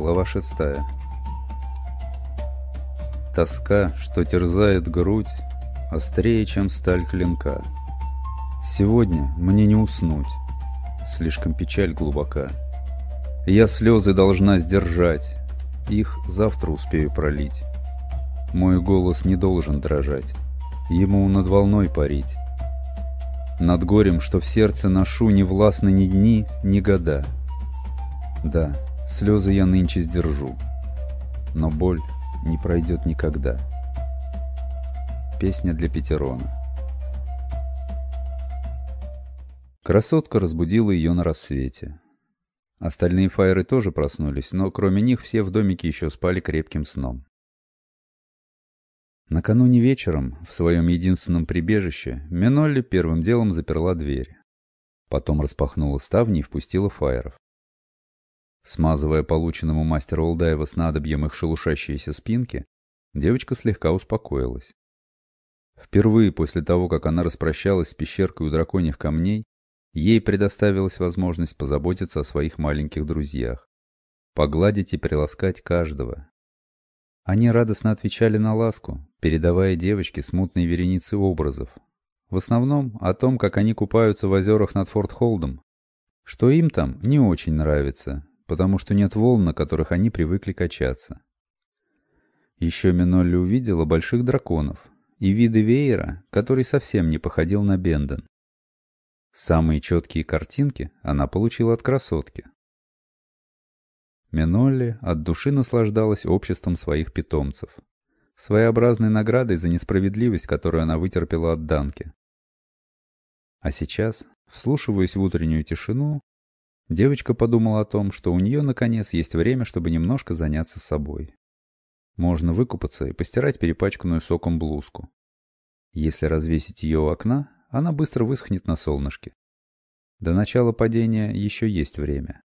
Глава 6. Тоска, что терзает грудь, острее, чем сталь клинка. Сегодня мне не уснуть, слишком печаль глубока. Я слезы должна сдержать, их завтра успею пролить. Мой голос не должен дрожать, ему над волной парить. Над горем, что в сердце ношу, не властны ни дни, ни года. Да, слезы я нынче сдержу, но боль не пройдет никогда. Песня для Петерона. Красотка разбудила ее на рассвете. Остальные фаеры тоже проснулись, но кроме них все в домике еще спали крепким сном. Накануне вечером в своем единственном прибежище Менолли первым делом заперла дверь. Потом распахнула ставни и впустила фаеров. Смазывая полученному мастеру Олдаева снадобьем их шелушащиеся спинки, девочка слегка успокоилась. Впервые после того, как она распрощалась с пещеркой у драконьих камней, ей предоставилась возможность позаботиться о своих маленьких друзьях, погладить и приласкать каждого. Они радостно отвечали на ласку, передавая девочке смутные вереницы образов, в основном о том, как они купаются в озерах над Форт Холдом, что им там не очень нравится, потому что нет волн, на которых они привыкли качаться. Еще Менолли увидела больших драконов и виды веера, который совсем не походил на Бенден. Самые четкие картинки она получила от красотки. Менолли от души наслаждалась обществом своих питомцев, своеобразной наградой за несправедливость, которую она вытерпела от Данки. А сейчас, вслушиваясь в утреннюю тишину, девочка подумала о том, что у нее, наконец, есть время, чтобы немножко заняться собой. Можно выкупаться и постирать перепачканную соком блузку. Если развесить ее у окна, она быстро высохнет на солнышке. До начала падения еще есть время.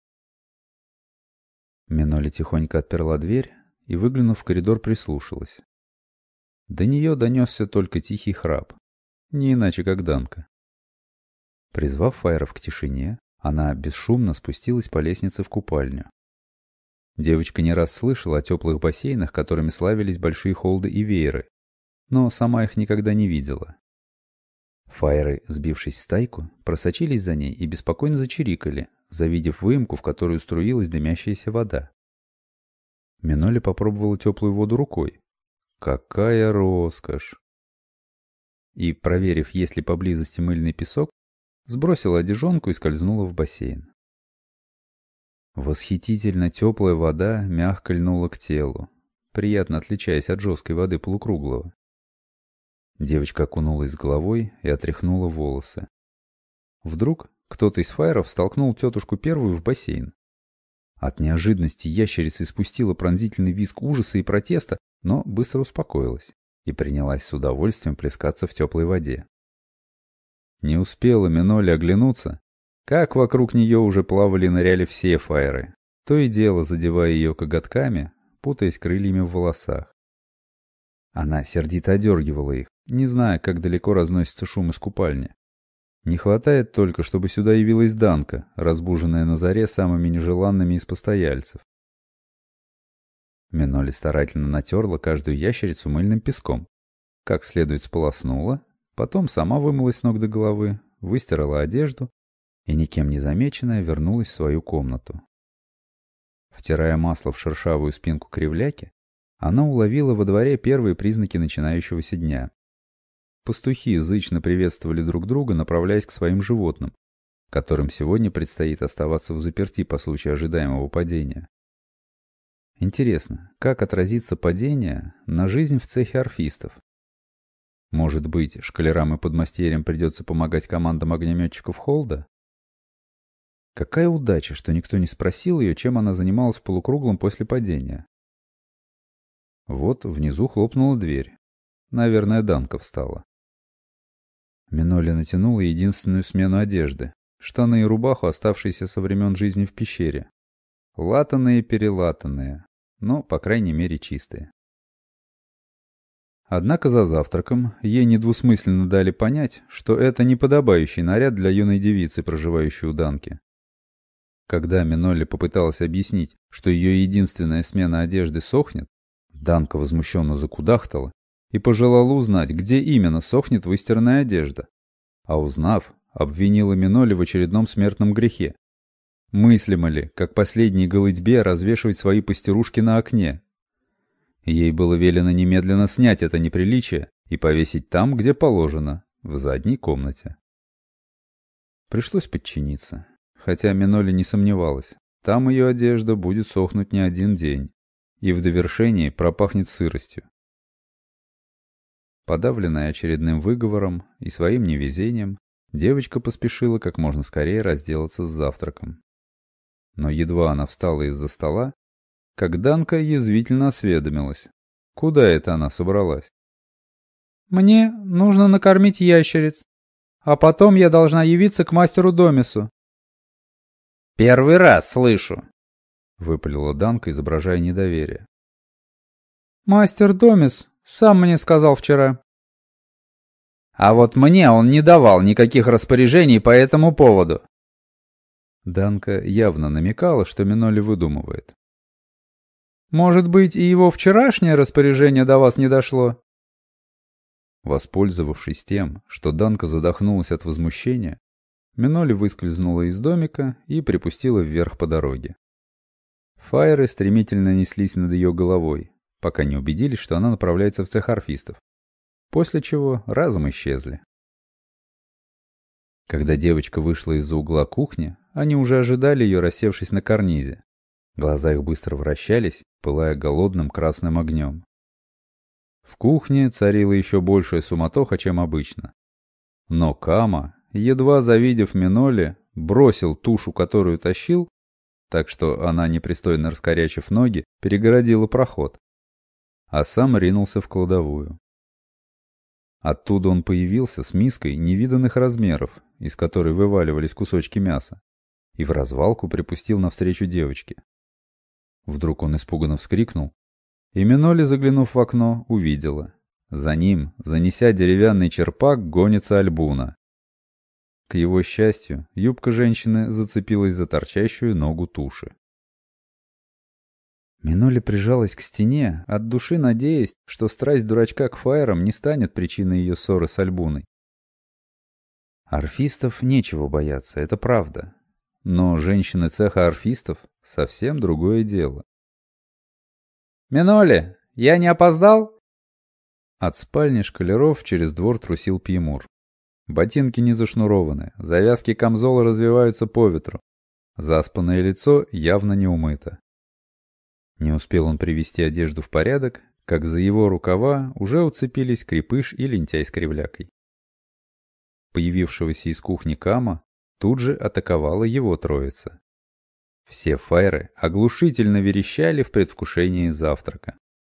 Менолли тихонько отперла дверь и, выглянув в коридор, прислушалась. До нее донесся только тихий храп, не иначе как Данка. Призвав фаеров к тишине, она бесшумно спустилась по лестнице в купальню. Девочка не раз слышала о теплых бассейнах, которыми славились большие холды и вееры, но сама их никогда не видела. Фаеры, сбившись в стайку, просочились за ней и беспокойно зачирикали, завидев выемку, в которую струилась дымящаяся вода. Менолли попробовала теплую воду рукой. Какая роскошь! И, проверив, есть ли поблизости мыльный песок, сбросила одежонку и скользнула в бассейн. Восхитительно теплая вода мягко льнула к телу, приятно отличаясь от жесткой воды полукруглого. Девочка окунулась с головой и отряхнула волосы. Вдруг кто-то из фаеров столкнул тетушку первую в бассейн. От неожиданности ящерица испустила пронзительный визг ужаса и протеста, но быстро успокоилась и принялась с удовольствием плескаться в теплой воде. Не успела Менолли оглянуться, как вокруг нее уже плавали и ныряли все фаеры, то и дело задевая ее коготками, путаясь крыльями в волосах. Она сердито одергивала их, не зная, как далеко разносится шум из купальни. Не хватает только, чтобы сюда явилась Данка, разбуженная на заре самыми нежеланными из постояльцев. Менолли старательно натерла каждую ящерицу мыльным песком, как следует сполоснула, потом сама вымылась с ног до головы, выстирала одежду и, никем не замеченная, вернулась в свою комнату. Втирая масло в шершавую спинку кривляки, она уловила во дворе первые признаки начинающегося дня. Пастухи зычно приветствовали друг друга, направляясь к своим животным, которым сегодня предстоит оставаться взаперти по случаю ожидаемого падения. Интересно, как отразится падение на жизнь в цехе орфистов? Может быть, школярам и подмастерьям придется помогать командам огнеметчиков Холда? Какая удача, что никто не спросил ее, чем она занималась в полукруглом после падения. Вот внизу хлопнула дверь. Наверное, Данка встала. Менолли натянула единственную смену одежды. Штаны и рубаху, оставшиеся со времен жизни в пещере. Латаные-перелатанные, но, по крайней мере, чистые. Однако за завтраком ей недвусмысленно дали понять, что это неподобающий наряд для юной девицы, проживающей у Данки. Когда Минолли попыталась объяснить, что ее единственная смена одежды сохнет, Данка возмущенно закудахтала и пожелала узнать, где именно сохнет выстиранная одежда. А узнав, обвинила Минолли в очередном смертном грехе. Мыслимо ли, как последней голытьбе, развешивать свои пастерушки на окне? Ей было велено немедленно снять это неприличие и повесить там, где положено, в задней комнате. Пришлось подчиниться, хотя Минолли не сомневалась, там ее одежда будет сохнуть не один день, и в довершении пропахнет сыростью. Подавленная очередным выговором и своим невезением, девочка поспешила как можно скорее разделаться с завтраком. Но едва она встала из-за стола, как Данка язвительно осведомилась. Куда это она собралась? «Мне нужно накормить ящериц, а потом я должна явиться к мастеру Домису». «Первый раз слышу», — выпалила Данка, изображая недоверие. «Мастер Домис сам мне сказал вчера». «А вот мне он не давал никаких распоряжений по этому поводу». Данка явно намекала, что Минолли выдумывает. «Может быть, и его вчерашнее распоряжение до вас не дошло?» Воспользовавшись тем, что Данка задохнулась от возмущения, Минолли выскользнула из домика и припустила вверх по дороге. Фаеры стремительно неслись над ее головой, пока не убедились, что она направляется в цех орфистов, после чего разом исчезли. Когда девочка вышла из-за угла кухни, они уже ожидали ее, рассевшись на карнизе. Глаза их быстро вращались, пылая голодным красным огнем. В кухне царила еще большая суматоха, чем обычно. Но Кама, едва завидев Минолли, бросил тушу, которую тащил, так что она, непристойно раскорячив ноги, перегородила проход, а сам ринулся в кладовую. Оттуда он появился с миской невиданных размеров, из которой вываливались кусочки мяса, и в развалку припустил навстречу девочке. Вдруг он испуганно вскрикнул, и Минолли, заглянув в окно, увидела. За ним, занеся деревянный черпак, гонится Альбуна. К его счастью, юбка женщины зацепилась за торчащую ногу туши. Минолли прижалась к стене, от души надеясь, что страсть дурачка к фаерам не станет причиной ее ссоры с Альбуной. Орфистов нечего бояться, это правда. Но женщины цеха орфистов — совсем другое дело. «Минолли, я не опоздал?» От спальни школяров через двор трусил Пьемур. Ботинки не зашнурованы, завязки камзола развиваются по ветру. Заспанное лицо явно не умыто. Не успел он привести одежду в порядок, как за его рукава уже уцепились крепыш и лентяй с кривлякой. Появившегося из кухни Кама тут же атаковала его троица. Все фаеры оглушительно верещали в предвкушении завтрака.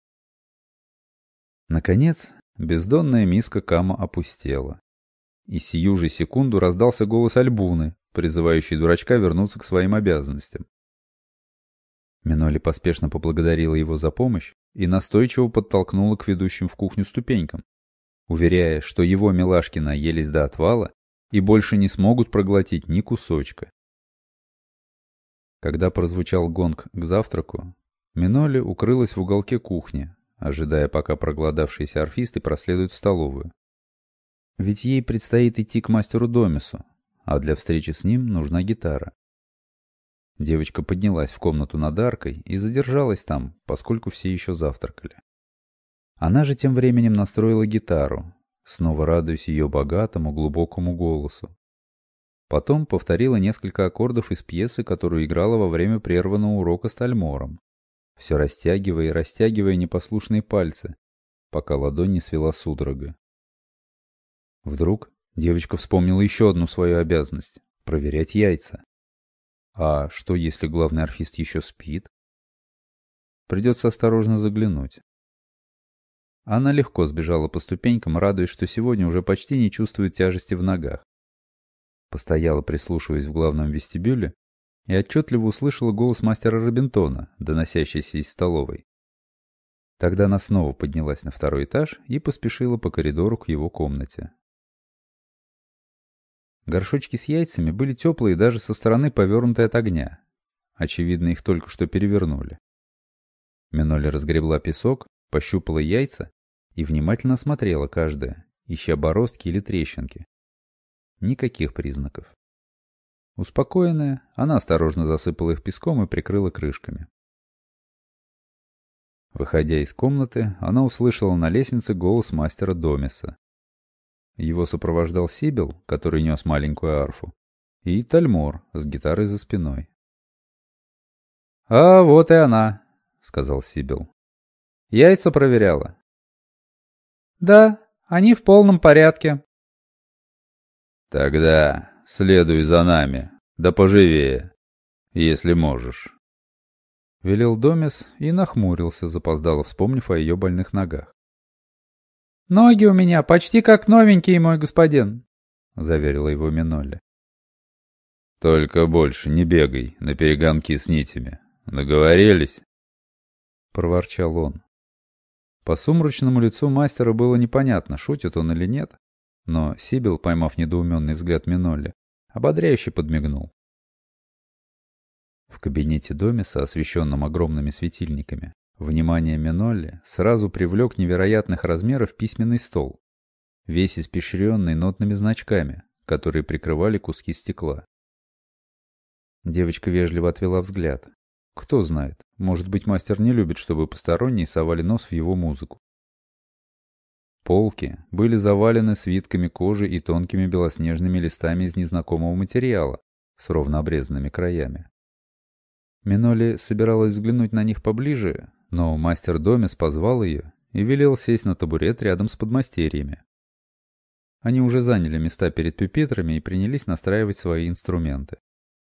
Наконец, бездонная миска Кама опустела. И сию же секунду раздался голос Альбуны, призывающий дурачка вернуться к своим обязанностям. Минолли поспешно поблагодарила его за помощь и настойчиво подтолкнула к ведущим в кухню ступенькам, уверяя, что его милашки наелись до отвала и больше не смогут проглотить ни кусочка. Когда прозвучал гонг к завтраку, Минолли укрылась в уголке кухни, ожидая, пока проголодавшиеся орфисты проследуют в столовую. Ведь ей предстоит идти к мастеру Домису, а для встречи с ним нужна гитара. Девочка поднялась в комнату над аркой и задержалась там, поскольку все еще завтракали. Она же тем временем настроила гитару, снова радуясь ее богатому, глубокому голосу. Потом повторила несколько аккордов из пьесы, которую играла во время прерванного урока с Тальмором, все растягивая и растягивая непослушные пальцы, пока ладонь не свела судорога. Вдруг девочка вспомнила еще одну свою обязанность — проверять яйца. А что, если главный орфист еще спит? Придется осторожно заглянуть. Она легко сбежала по ступенькам, радуясь, что сегодня уже почти не чувствует тяжести в ногах. Постояла, прислушиваясь в главном вестибюле, и отчетливо услышала голос мастера Робинтона, доносящийся из столовой. Тогда она снова поднялась на второй этаж и поспешила по коридору к его комнате. Горшочки с яйцами были теплые даже со стороны, повернутой от огня, Очевидно, их только что перевернули. Минолли разгребла песок, пощупала яйца и внимательно осмотрела каждое, ища бороздки или трещинки. Никаких признаков. Успокоенная, она осторожно засыпала их песком и прикрыла крышками. Выходя из комнаты, она услышала на лестнице голос мастера Домиса. Его сопровождал Сибил, который нес маленькую арфу, и Тальмор с гитарой за спиной. «А вот и она», — сказал Сибил. «Яйца проверяла?» Да, они в полном порядке. «Тогда следуй за нами, да поживее, если можешь», — велел Домис и нахмурился, запоздало вспомнив о ее больных ногах. «Ноги у меня почти как новенькие, мой господин», — заверила его Минолли. «Только больше не бегай на перегонки с нитями. Договорились?» — проворчал он. По сумрачному лицу мастера было непонятно, шутит он или нет, но Сибил, поймав недоуменный взгляд Минолли, ободряюще подмигнул. В кабинете Домиса, освещенном огромными светильниками, внимание Минолли сразу привлек невероятных размеров письменный стол, весь испещренный нотными значками, которые прикрывали куски стекла. Девочка вежливо отвела взгляд. Кто знает, может быть, мастер не любит, чтобы посторонние совали нос в его музыку. Полки были завалены свитками кожи и тонкими белоснежными листами из незнакомого материала с ровно обрезанными краями. Минолли собиралась взглянуть на них поближе, но мастер Домис позвал ее и велел сесть на табурет рядом с подмастерьями. Они уже заняли места перед пюпитрами и принялись настраивать свои инструменты.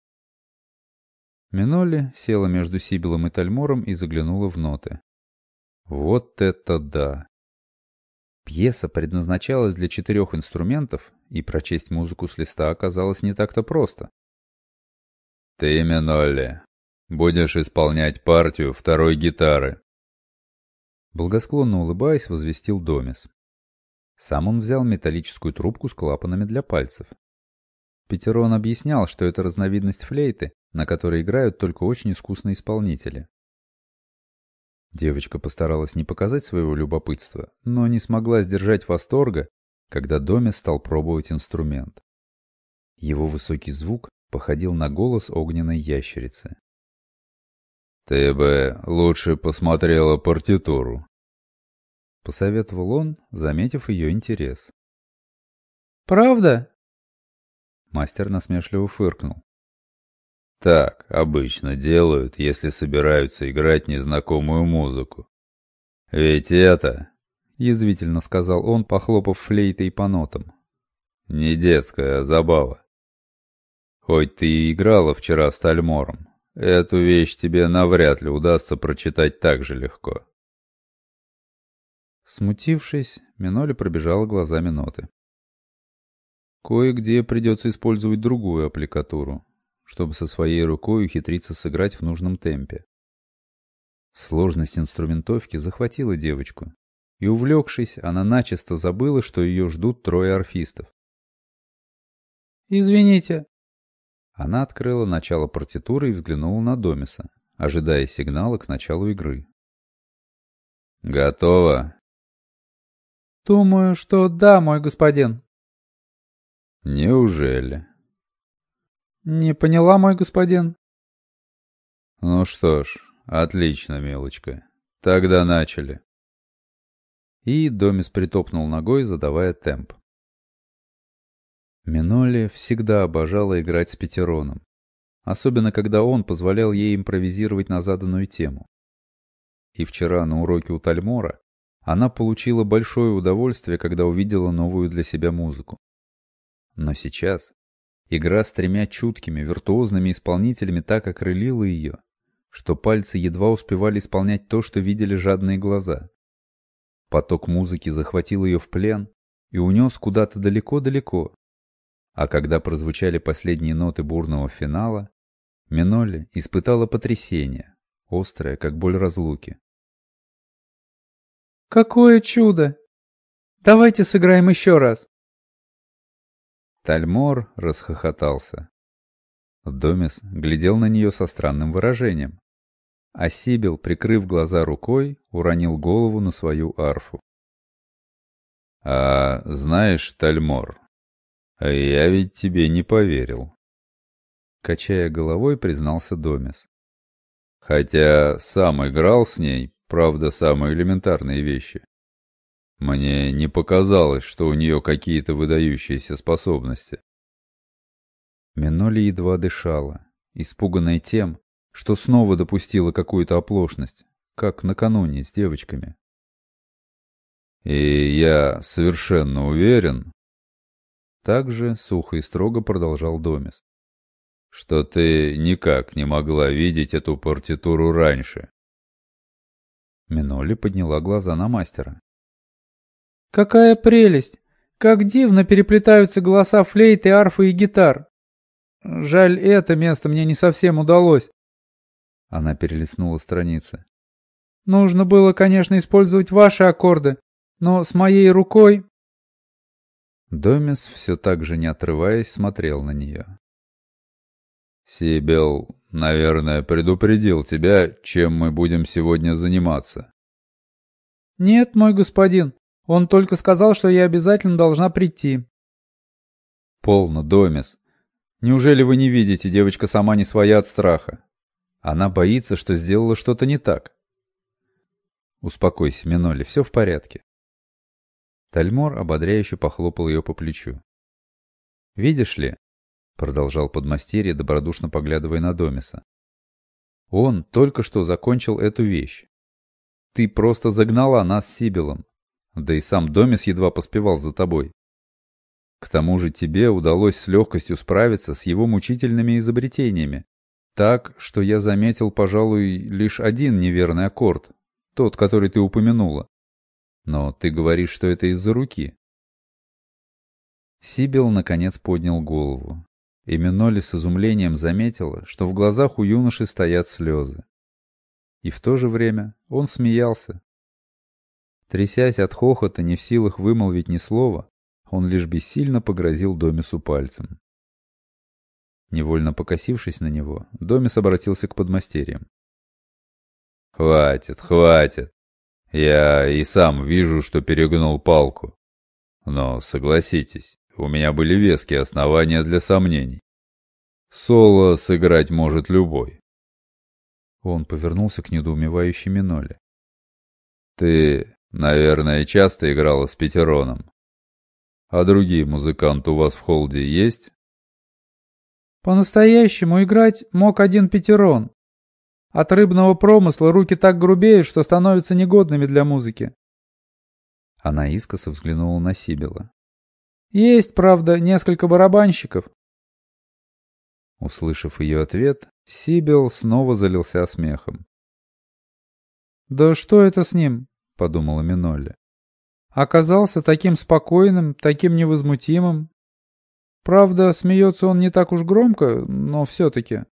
Минолли села между Сибилом и Тальмором и заглянула в ноты. Вот это да! Пьеса предназначалась для 4 инструментов, и прочесть музыку с листа оказалось не так-то просто. «Ты, Минолли, будешь исполнять партию второй гитары», — благосклонно улыбаясь, возвестил Домис. Сам он взял металлическую трубку с клапанами для пальцев. Петерон объяснял, что это разновидность флейты, на которой играют только очень искусные исполнители. Девочка постаралась не показать своего любопытства, но не смогла сдержать восторга, когда Домис стал пробовать инструмент. Его высокий звук походил на голос огненной ящерицы. «Ты бы лучше посмотрела партитуру», — посоветовал он, заметив ее интерес. «Правда?» Мастер насмешливо фыркнул. «Так обычно делают, если собираются играть незнакомую музыку. Ведь это, — язвительно сказал он, похлопав флейтой по нотам, — не детская забава. Хоть ты и играла вчера с Тальмором, эту вещь тебе навряд ли удастся прочитать так же легко». Смутившись, Минолли пробежала глазами ноты. Кое-где придется использовать другую аппликатуру, чтобы со своей рукой ухитриться сыграть в нужном темпе. Сложность инструментовки захватила девочку, и, увлекшись, она начисто забыла, что ее ждут 3 арфистов. «Извините». Она открыла начало партитуры и взглянула на Домиса, ожидая сигнала к началу игры. «Готово?» «Думаю, что да, мой господин». «Неужели?» «Не поняла, мой господин». «Ну что ж, отлично, милочка. Тогда начали». И Домис притопнул ногой, задавая темп. Минолли всегда обожала играть с Петероном, особенно когда он позволял ей импровизировать на заданную тему. И вчера на уроке у Тальмора она получила большое удовольствие, когда увидела новую для себя музыку. Но сейчас игра с 3 чуткими, виртуозными исполнителями так окрылила ее, что пальцы едва успевали исполнять то, что видели жадные глаза. Поток музыки захватил ее в плен и унес куда-то далеко-далеко. А когда прозвучали последние ноты бурного финала, Минолли испытала потрясение, острое, как боль разлуки. «Какое чудо! Давайте сыграем еще раз!» Тальмор расхохотался. Домис глядел на нее со странным выражением, а Сибил, прикрыв глаза рукой, уронил голову на свою арфу. «А знаешь, Тальмор, я ведь тебе не поверил», — качая головой, признался Домис. «Хотя сам играл с ней, правда, самые элементарные вещи. Мне не показалось, что у нее какие-то выдающиеся способности». Миноли едва дышала, испуганная тем, что снова допустила какую-то оплошность, как накануне с девочками. «И я совершенно уверен», — также сухо и строго продолжал Домис, «что ты никак не могла видеть эту партитуру раньше». Миноли подняла глаза на мастера. «Какая прелесть! Как дивно переплетаются голоса флейты, арфы и гитар! Жаль, это место мне не совсем удалось». Она перелистнула страницы. «Нужно было, конечно, использовать ваши аккорды, но с моей рукой...» Домис, все так же не отрываясь, смотрел на нее. «Сибил, наверное, предупредил тебя, чем мы будем сегодня заниматься». «Нет, мой господин, он только сказал, что я обязательно должна прийти». «Полно, Домис. Неужели вы не видите, девочка сама не своя от страха? Она боится, что сделала что-то не так». «Успокойся, Миноли, все в порядке». Тальмор ободряюще похлопал ее по плечу. «Видишь ли», — продолжал подмастерье, добродушно поглядывая на Домиса, «он только что закончил эту вещь. Ты просто загнала нас с Сибилом, да и сам Домис едва поспевал за тобой. К тому же тебе удалось с легкостью справиться с его мучительными изобретениями, так, что я заметил, пожалуй, лишь один неверный аккорд, тот, который ты упомянула. Но ты говоришь, что это из-за руки». Сибил наконец поднял голову, и Миноли с изумлением заметила, что в глазах у юноши стоят слезы. И в то же время он смеялся. Трясясь от хохота, не в силах вымолвить ни слова, он лишь бессильно погрозил Домису пальцем. Невольно покосившись на него, Домис обратился к подмастерьям. «Хватит, хватит. Я и сам вижу, что перегнул палку. Но, согласитесь, у меня были веские основания для сомнений. Соло сыграть может любой». Он повернулся к недоумевающей Миноле. «Ты, наверное, часто играла с Петероном. А другие музыканты у вас в холде есть?» «По-настоящему играть мог один Петерон. От рыбного промысла руки так грубеют, что становятся негодными для музыки». Она искоса взглянула на Сибила. «Есть, правда, несколько барабанщиков». Услышав ее ответ, Сибил снова залился смехом. «Да что это с ним?» — подумала Минолли. «Оказался таким спокойным, таким невозмутимым. Правда, смеется он не так уж громко, но все-таки».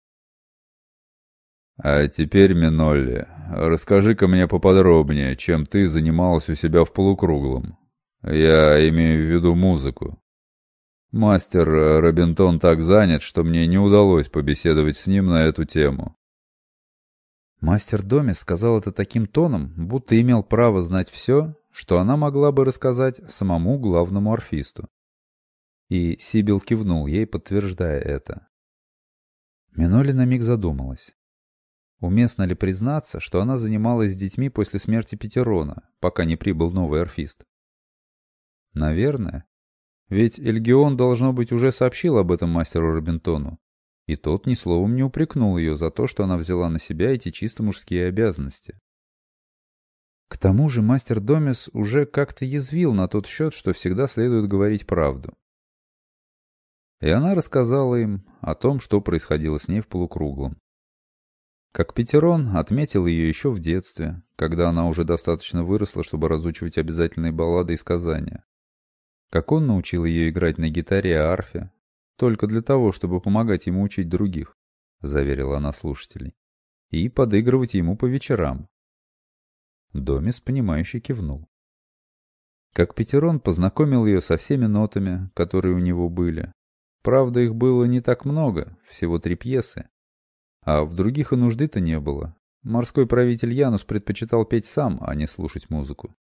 «А теперь, Минолли, расскажи-ка мне поподробнее, чем ты занималась у себя в полукруглом. Я имею в виду музыку. Мастер Робинтон так занят, что мне не удалось побеседовать с ним на эту тему». Мастер Домис сказал это таким тоном, будто имел право знать все, что она могла бы рассказать самому главному арфисту. И Сибил кивнул ей, подтверждая это. Миноли на миг задумалась. Уместно ли признаться, что она занималась с детьми после смерти Петерона, пока не прибыл новый арфист? Наверное. Ведь Эльгион, должно быть, уже сообщил об этом мастеру Робинтону, и тот ни словом не упрекнул ее за то, что она взяла на себя эти чисто мужские обязанности. К тому же мастер Домис уже как-то язвил на тот счет, что всегда следует говорить правду. И она рассказала им о том, что происходило с ней в полукруглом. Как Петерон отметил ее еще в детстве, когда она уже достаточно выросла, чтобы разучивать обязательные баллады и сказания. Как он научил ее играть на гитаре и арфе, только для того, чтобы помогать ему учить других, заверила она слушателей, и подыгрывать ему по вечерам. Домис, понимающе кивнул. Как Петерон познакомил ее со всеми нотами, которые у него были, Правда, их было не так много, всего 3 пьесы. А в других и нужды-то не было. Морской правитель Янус предпочитал петь сам, а не слушать музыку.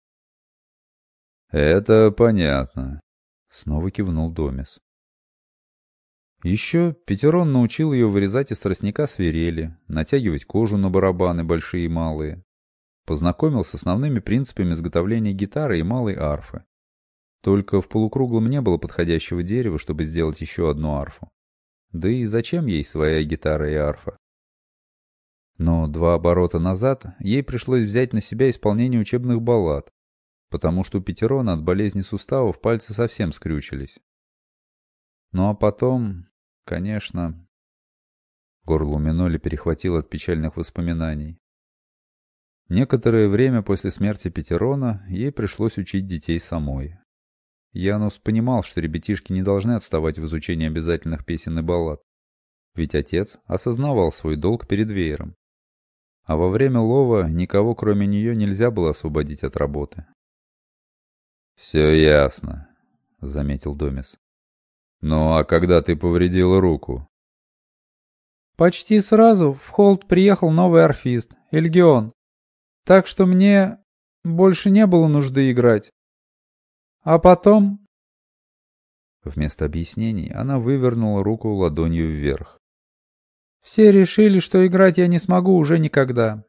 «Это понятно», — снова кивнул Домис. Еще Петерон научил ее вырезать из тростника свирели, натягивать кожу на барабаны большие и малые. Познакомил с основными принципами изготовления гитары и малой арфы. Только в полукруглом не было подходящего дерева, чтобы сделать еще одну арфу. Да и зачем ей своя гитара и арфа? Но 2 оборота назад ей пришлось взять на себя исполнение учебных баллад, потому что у Петерона от болезни суставов пальцы совсем скрючились. Ну а потом, конечно... Горло у Миноли перехватило от печальных воспоминаний. Некоторое время после смерти Петерона ей пришлось учить детей самой. Янус понимал, что ребятишки не должны отставать в изучении обязательных песен и баллад, ведь отец осознавал свой долг перед веером. А во время лова никого, кроме нее, нельзя было освободить от работы. «Все ясно», — заметил Домис. «Ну а когда ты повредила руку?» «Почти сразу в Холд приехал новый арфист, Эльгион. Так что мне больше не было нужды играть. А потом...» Вместо объяснений она вывернула руку ладонью вверх. «Все решили, что играть я не смогу уже никогда».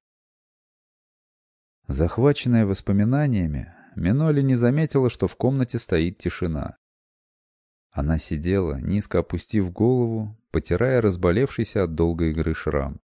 Захваченная воспоминаниями, Миноли не заметила, что в комнате стоит тишина. Она сидела, низко опустив голову, потирая разболевшийся от долгой игры шрам.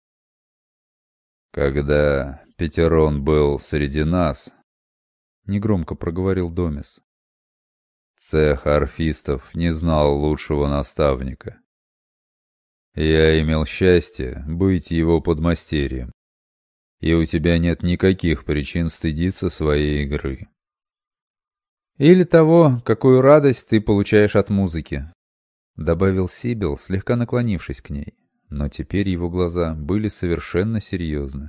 «Когда Петерон был среди нас, — негромко проговорил Домис, — цех арфистов не знал лучшего наставника. Я имел счастье быть его подмастерьем, и у тебя нет никаких причин стыдиться своей игры». «Или того, какую радость ты получаешь от музыки», — добавил Сибил, слегка наклонившись к ней, но теперь его глаза были совершенно серьезны.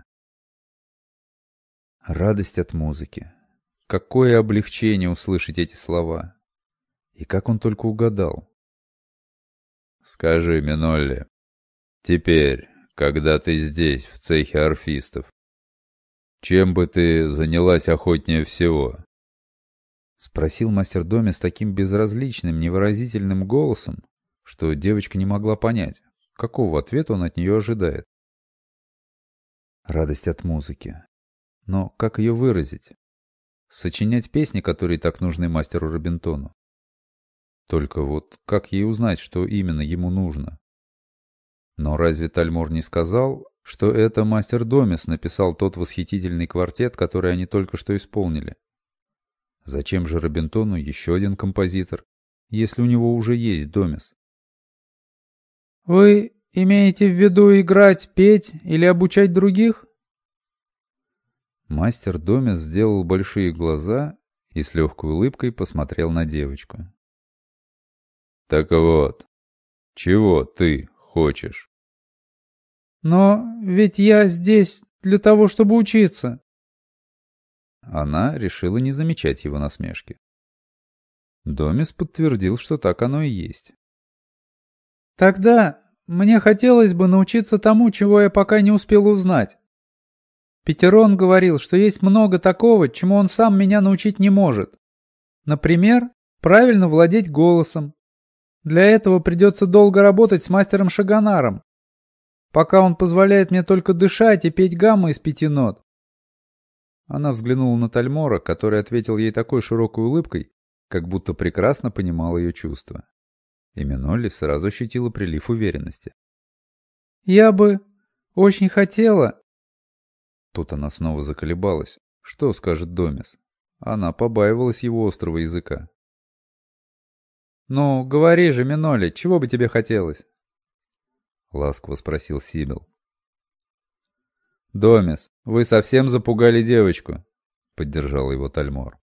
Радость от музыки. Какое облегчение услышать эти слова. И как он только угадал. «Скажи, Минолли, теперь, когда ты здесь, в цехе арфистов, чем бы ты занялась охотнее всего?» — спросил мастер Доми с таким безразличным, невыразительным голосом, что девочка не могла понять, какого ответа он от нее ожидает. Радость от музыки. Но как ее выразить? Сочинять песни, которые так нужны мастеру Робинтону. Только вот как ей узнать, что именно ему нужно? Но разве Тальмор не сказал, что это мастер Домис написал тот восхитительный квартет, который они только что исполнили? Зачем же Робинтону еще один композитор, если у него уже есть Домис? «Вы имеете в виду играть, петь или обучать других?» Мастер Домис сделал большие глаза и с легкой улыбкой посмотрел на девочку. «Так вот, чего ты хочешь?» «Но ведь я здесь для того, чтобы учиться». Она решила не замечать его насмешки. Домис подтвердил, что так оно и есть. «Тогда мне хотелось бы научиться тому, чего я пока не успел узнать. Петерон говорил, что есть много такого, чему он сам меня научить не может. Например, правильно владеть голосом. Для этого придется долго работать с мастером Шагонаром, пока он позволяет мне только дышать и петь гаммы из 5 нот». Она взглянула на Тальмора, который ответил ей такой широкой улыбкой, как будто прекрасно понимал ее чувства. И Минолли сразу ощутила прилив уверенности. «Я бы очень хотела...» Тут она снова заколебалась. Что скажет Домис? Она побаивалась его острого языка. «Ну, говори же, Минолли, чего бы тебе хотелось?» Ласково спросил Сибил. «Домис, вы совсем запугали девочку», — поддержал его Тальмор.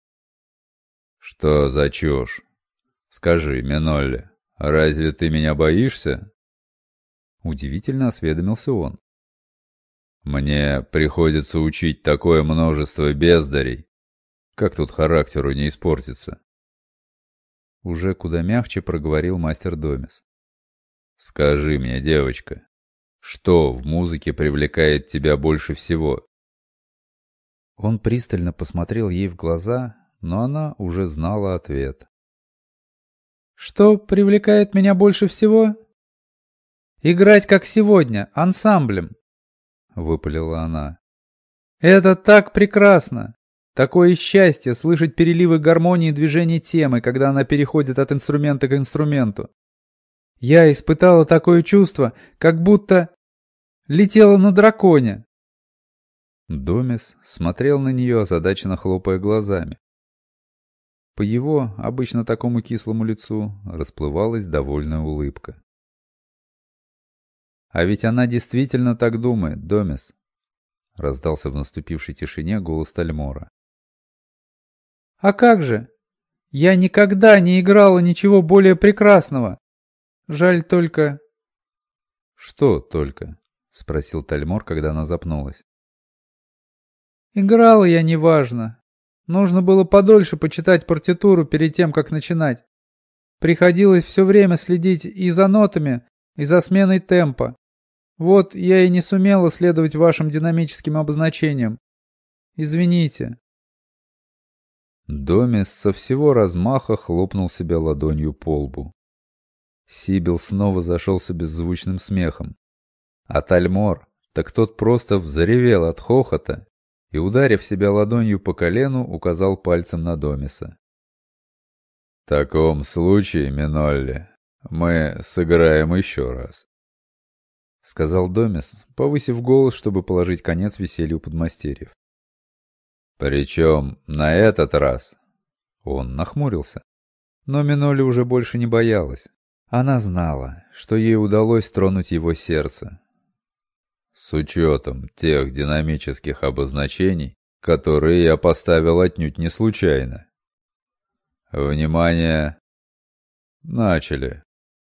«Что за чушь? Скажи, Минолли, разве ты меня боишься?» Удивительно осведомился он. «Мне приходится учить такое множество бездарей. Как тут характеру не испортится?» Уже куда мягче проговорил мастер Домис. «Скажи мне, девочка, что в музыке привлекает тебя больше всего?» Он пристально посмотрел ей в глаза, но она уже знала ответ. Что привлекает меня больше всего? Играть как сегодня, ансамблем, выпалила она. Это так прекрасно! Такое счастье слышать переливы гармонии и движения темы, когда она переходит от инструмента к инструменту. Я испытала такое чувство, как будто летела на драконе. Домис смотрел на нее, озадаченно хлопая глазами. По его, обычно такому кислому лицу, расплывалась довольная улыбка. «А ведь она действительно так думает, Домис», — раздался в наступившей тишине голос Тальмора. «А как же? Я никогда не играла ничего более прекрасного. Жаль только...» «Что только?» — спросил Тальмор, когда она запнулась. «Играла я неважно. Нужно было подольше почитать партитуру перед тем, как начинать. Приходилось все время следить и за нотами, и за сменой темпа. Вот я и не сумела следовать вашим динамическим обозначениям. Извините». Домис со всего размаха хлопнул себя ладонью по лбу. Сибил снова зашелся беззвучным смехом. А Тальмор, так тот просто взревел от хохота и, ударив себя ладонью по колену, указал пальцем на Домиса. «В таком случае, Минолли, мы сыграем еще раз», — сказал Домис, повысив голос, чтобы положить конец веселью подмастерьев. «Причем на этот раз...» Он нахмурился. Но Минолли уже больше не боялась. Она знала, что ей удалось тронуть его сердце. С учетом тех динамических обозначений, которые я поставил отнюдь не случайно. Внимание! Начали.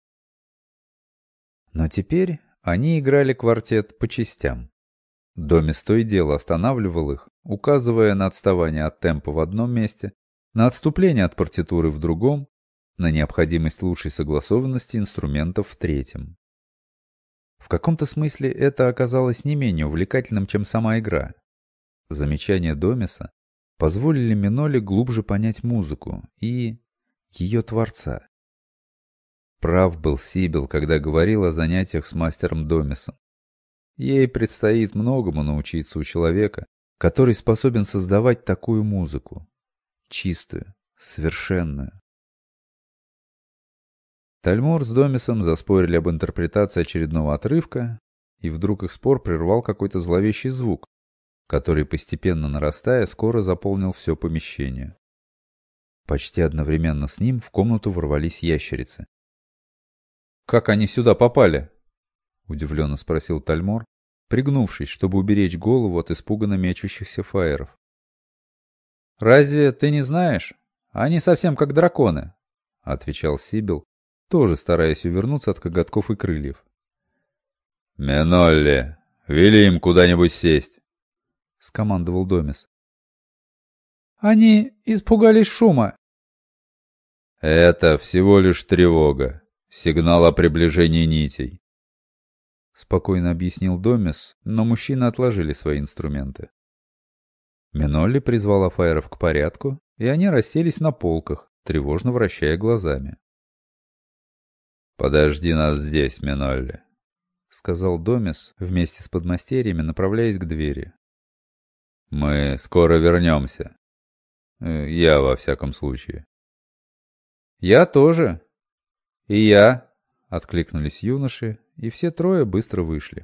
Но теперь они играли квартет по частям. Домис то и дело останавливал их, указывая на отставание от темпа в одном месте, на отступление от партитуры в другом, на необходимость лучшей согласованности инструментов в третьем. В каком-то смысле это оказалось не менее увлекательным, чем сама игра. Замечания Домиса позволили Минолли глубже понять музыку и ее творца. Прав был Сибил, когда говорил о занятиях с мастером Домисом. Ей предстоит многому научиться у человека, который способен создавать такую музыку. Чистую, совершенную. Тальмор с Домисом заспорили об интерпретации очередного отрывка, и вдруг их спор прервал какой-то зловещий звук, который, постепенно нарастая, скоро заполнил все помещение. Почти одновременно с ним в комнату ворвались ящерицы. «Как они сюда попали?» — удивленно спросил Тальмор, пригнувшись, чтобы уберечь голову от испуганно мечущихся фаеров. «Разве ты не знаешь? Они совсем как драконы», — отвечал Сибил, тоже стараясь увернуться от коготков и крыльев. «Минолли, вели им куда-нибудь сесть», — скомандовал Домис. «Они испугались шума». «Это всего лишь тревога, сигнал о приближении нитей», — спокойно объяснил Домис, но мужчины отложили свои инструменты. Минолли призвала фаеров к порядку, и они расселись на полках, тревожно вращая глазами. «Подожди нас здесь, Минолли», — сказал Домис вместе с подмастерьями, направляясь к двери. «Мы скоро вернемся. Я, во всяком случае». «Я тоже. И я», — откликнулись юноши, и все трое быстро вышли.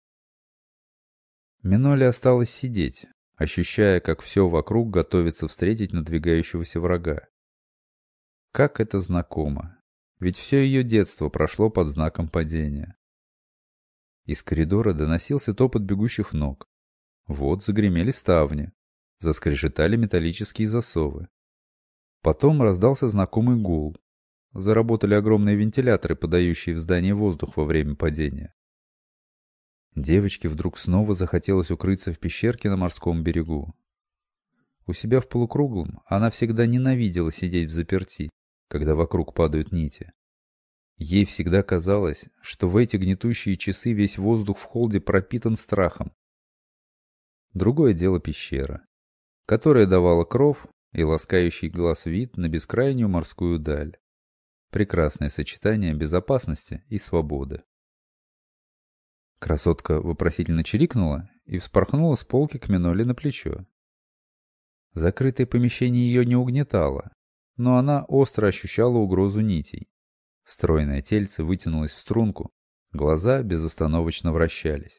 Минолли осталась сидеть, ощущая, как все вокруг готовится встретить надвигающегося врага. Как это знакомо. Ведь все ее детство прошло под знаком падения. Из коридора доносился топот бегущих ног. Вот загремели ставни, заскрежетали металлические засовы. Потом раздался знакомый гул. Заработали огромные вентиляторы, подающие в здание воздух во время падения. Девочке вдруг снова захотелось укрыться в пещерке на морском берегу. У себя в полукруглом она всегда ненавидела сидеть взаперти, когда вокруг падают нити. Ей всегда казалось, что в эти гнетущие часы весь воздух в холде пропитан страхом. Другое дело пещера, которая давала кров и ласкающий глаз вид на бескрайнюю морскую даль. Прекрасное сочетание безопасности и свободы. Красотка вопросительно чирикнула и вспорхнула с полки к Миноле на плечо. Закрытое помещение ее не угнетало, но она остро ощущала угрозу нитей. Стройное тельце вытянулось в струнку, глаза безостановочно вращались.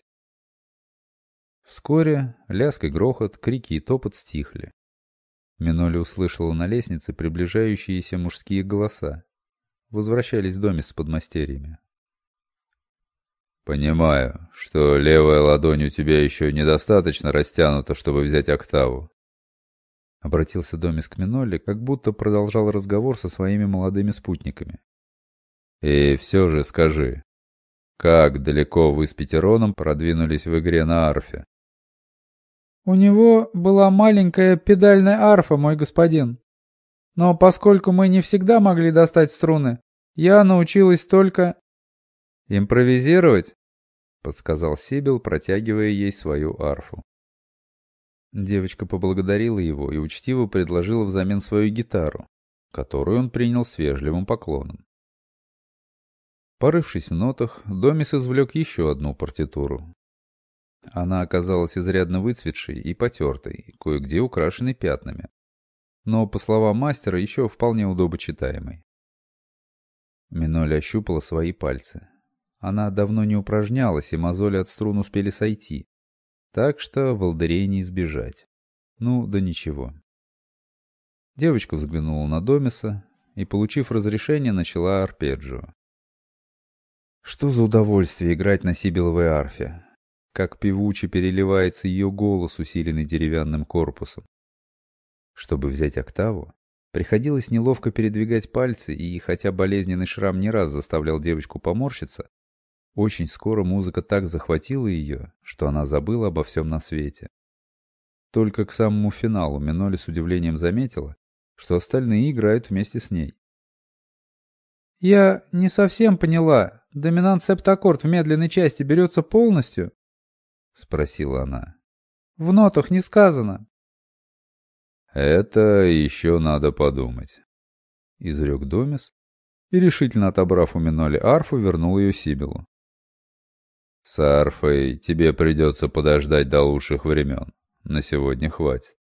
Вскоре лязг и грохот, крики и топот стихли. Миноля услышала на лестнице приближающиеся мужские голоса. Возвращались в доме с подмастерьями. «Понимаю, что левая ладонь у тебя еще недостаточно растянута, чтобы взять октаву». Обратился Домис к Миноле, как будто продолжал разговор со своими молодыми спутниками. «И все же скажи, как далеко вы с Петероном продвинулись в игре на арфе?» У него была маленькая педальная арфа, мой господин. Но поскольку мы не всегда могли достать струны, я научилась только... «Импровизировать?» — подсказал Сибил, протягивая ей свою арфу. Девочка поблагодарила его и учтиво предложила взамен свою гитару, которую он принял с вежливым поклоном. Порывшись в нотах, Домис извлек еще одну партитуру. Она оказалась изрядно выцветшей и потертой, кое-где украшенной пятнами, но, по словам мастера, еще вполне удобочитаемой. Миноля ощупала свои пальцы. Она давно не упражнялась, и мозоли от струн успели сойти, так что волдырей не избежать. Ну, да ничего. Девочка взглянула на Домиса и, получив разрешение, начала арпеджио. Что за удовольствие играть на сибиловой арфе! Как певуче переливается ее голос, усиленный деревянным корпусом. Чтобы взять октаву, приходилось неловко передвигать пальцы, и хотя болезненный шрам не раз заставлял девочку поморщиться, очень скоро музыка так захватила ее, что она забыла обо всем на свете. Только к самому финалу Миноли с удивлением заметила, что остальные играют вместе с ней. «Я не совсем поняла, доминант-септаккорд в медленной части берется полностью?» — спросила она. «В нотах не сказано». «Это еще надо подумать», — изрек Домис и, решительно отобрав у Миноли арфу, вернул ее Сибилу. «С арфой тебе придется подождать до лучших времен. На сегодня хватит».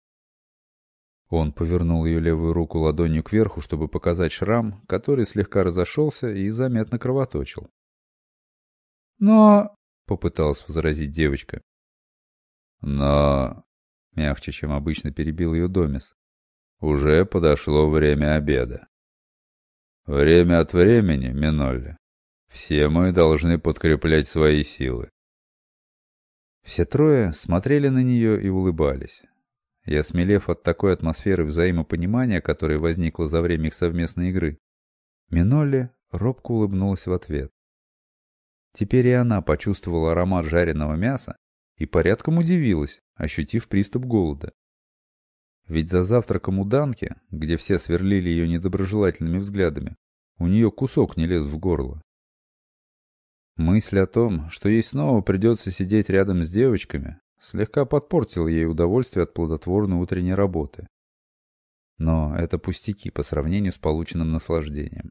Он повернул ее левую руку ладонью кверху, чтобы показать шрам, который слегка разошелся и заметно кровоточил. «Но...» — попыталась возразить девочка. «Но...» — мягче, чем обычно, перебил ее Домис. «Уже подошло время обеда. Время от времени, Минолли, все мы должны подкреплять свои силы». Все трое смотрели на нее и улыбались. И, осмелев от такой атмосферы взаимопонимания, которая возникла за время их совместной игры, Минолли робко улыбнулась в ответ. Теперь и она почувствовала аромат жареного мяса и порядком удивилась, ощутив приступ голода. Ведь за завтраком у Данки, где все сверлили ее недоброжелательными взглядами, у нее кусок не лез в горло. Мысль о том, что ей снова придется сидеть рядом с девочками, слегка подпортила ей удовольствие от плодотворной утренней работы. Но это пустяки по сравнению с полученным наслаждением.